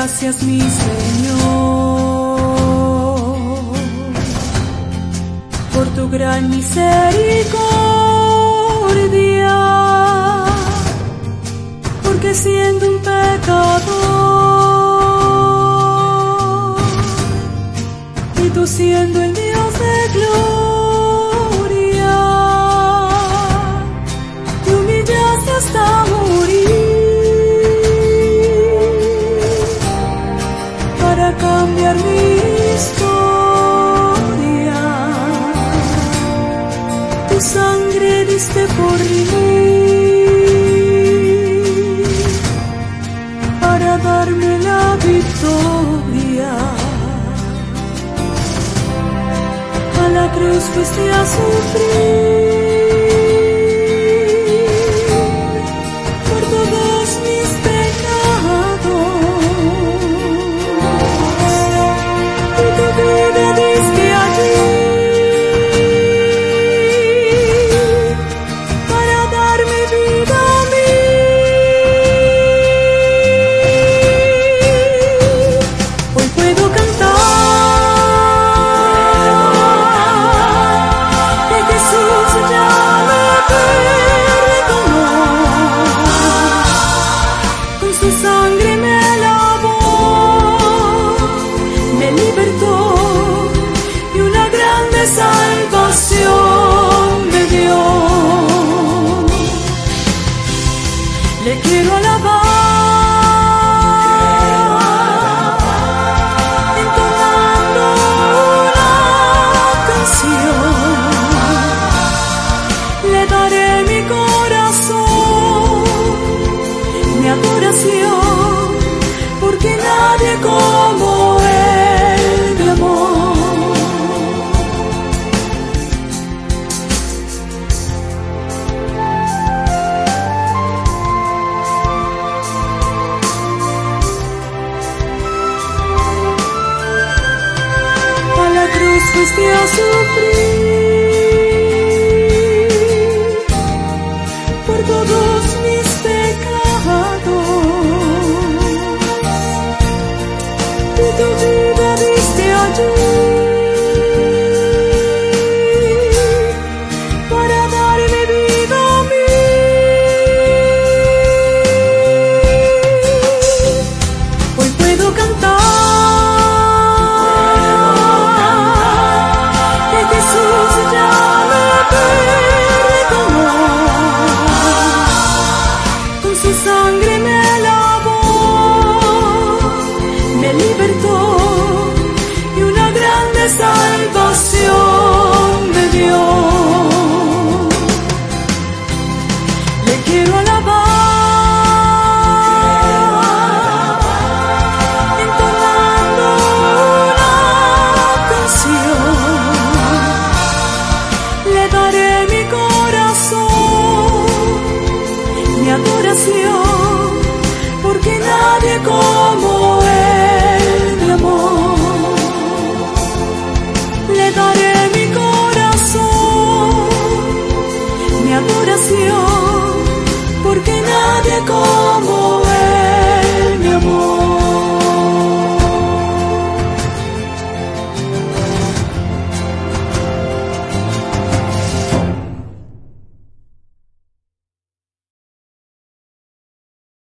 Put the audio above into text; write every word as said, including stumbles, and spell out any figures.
gracias, mi Señor, por tu gran misericordia, porque siendo un pecador y tú siendo el Dios de gloria, te humillaste hasta morir para cambiar mi historia. Tu sangre diste por mí para darme la victoria. A la cruz fuiste a sufrir por todos mis pecados, y tu vida diste allí para darme vida a mí. Hoy puedo cantar que Jesús ya me perdonó, con su sangre me lavó, me libertó y una grande salvación me dio. Le quiero alabar, entonando una canción. Le daré mi corazón, mi adoración, porque nadie como Él me amó. A la cruz fuiste a sufrir por todos mis pecados, y tu vida diste allí para darme vida a mí. Hoy puedo cantar que Jesús ya me perdonó, con su sangre me lavó, me libertó y una grande salvación me dio. Le quiero alabar, entonando una canción. Le daré mi corazón, mi adoración, porque nadie como Él me amó. Le daré mi corazón, mi adoración, porque nadie como